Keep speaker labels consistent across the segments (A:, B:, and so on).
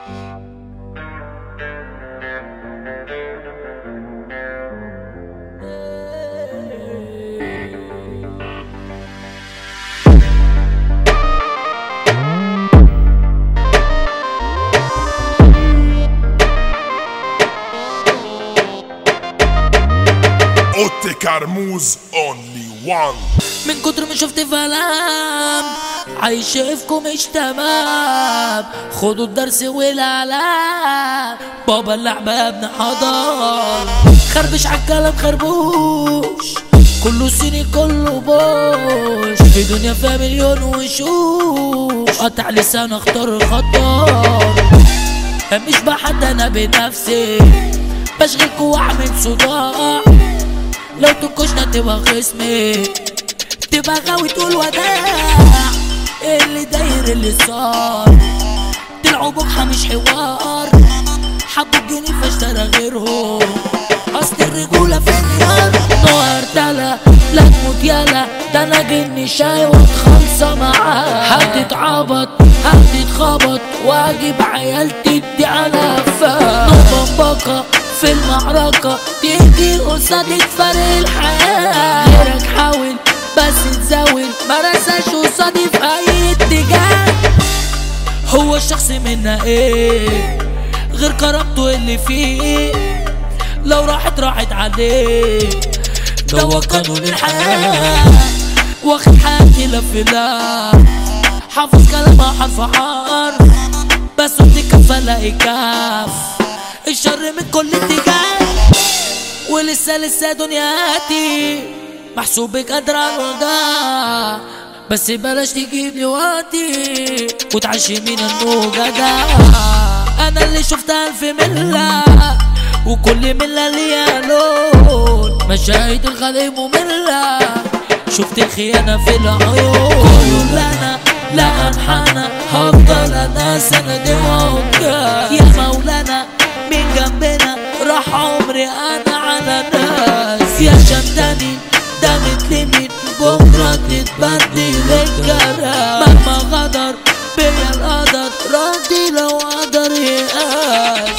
A: اوتي كرموز اونلي وان.
B: من كتر ما شفت فلام عايش شايفكم مش تمام، خدوا الدرس والعلام، بابا اللعبة يا ابن حضار، خربش عالكلام خربوش، كله صيني كله بوش، في دنيا فيها مليون وشوش، قطع لسان اختار الخطار، مش بحد انا بنفسي، بشغلكوا واعمل صداع، لو تنكشنا تبقى خصمي، تبقى غاوي تقول وداع، اللي داير اللي صار، طلعوا بجحة مش حوار، حبوا الجنيه فاشترى غيرهم، اصل الرجولة في النار، نار تلا لا تموت يالا، ده انا جني شاي واتخلصة معاه، هتتعبط هتتخبط واجيب عيال تدي على فا، نطبقة في المعركة تيجي قصادي تفرق الحياة، غيرك حاول بس تزاول مرساش قصادي في اي اتجاه، هو الشخص منا ايه غير كرامته اللي فيه، لو راحت عليه، ده هو قانون الحياة، واخد حياتي لفلا، حافظ كلامها حرف حرف، بس بتكفى الاقي كاف، الشر من كل اتجاه، ولسه دنياتي محسوبك قادرة على الوجع، بس بلاش تجيب لي وقتي وتعشي مين انه جدع، انا اللي شفت الف ملة وكل ملة ليها لون، مشاهد الخلق مملة، شفت الخيانة في العيون، كله لنا لا انحنى، هفضل انا سندي ووجع، يا مولانا من جنبنا راح عمري انا على ناس، يا شمتاني ده متلمين بكرة تتبدل الكلام، مهما غدر بيا القدر راضي لو قدر يقاس،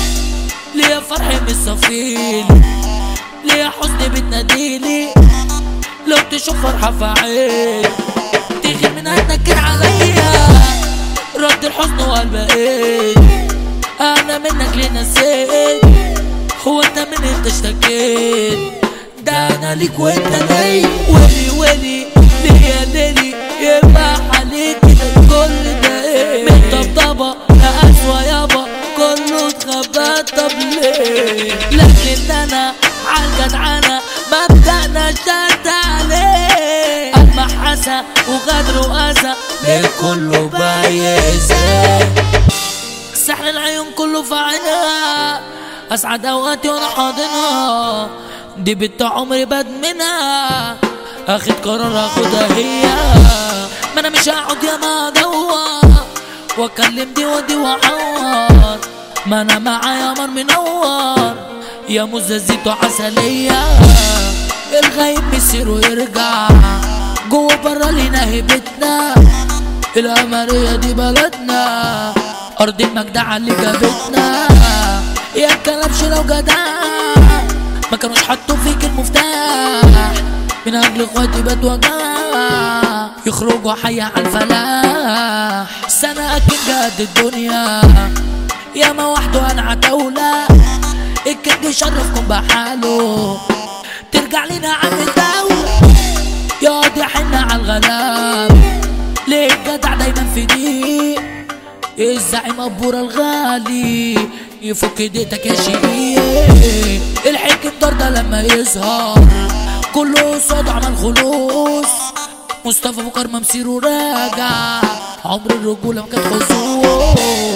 B: ليا فرح مش صفيل، ليا حزن بتناديلي، لو تشوف فرحة في عين تغير من هتنكد عليا، رد الحزن والبقيت، انا منك ليه نسيت، هو انت من انت اشتكيت، ده انا ليك وانت ليا، ولي ليا ليلي يبقى عليك كده كل ده ايه، من طبطبة لأسوأ يابا كله اتخبى، طب ليه، لكن انا عالجدعنة مبدأنا شد عليه، المحاسة وغدر وأذى ليه كله بايزة، سحر العيون كله في عينها، اسعد اوقاتي وانا حاضنها، دي بنت عمري بدمنها، اخد قرار اخدها هي، ما انا مش هقعد يا ما ادور واكلم دي ودي واعور، ما انا معايا مر منور يا مزازيته عسلية، الغايب مسيره يرجع، جوه برا لينا هيبتنا، القمرية دي بلدنا، أرض المجدعة اللي جابتنا، يا الكلبش لو جدع ما كانوش حطوا فيك المفتاح، من أجل إخواتي بتوجع يخرجوا حية عالفلاح، سنة أكيد جد الدنيا ياما وحده أنا عتاولة، الكينج يشرفكم بحاله، ترجع لنا عم الدولة، يقعد يحن عالغلاب، ليه الجدع دايما في دي، الزعيم أبورة الغالي يفك ايديتك يا شقيق، الحكم ده لما يظهر كله قصاده عمل خلوص، مصطفى بكر ممسيره راجع، عمر الرجولة ما كانت خصوص.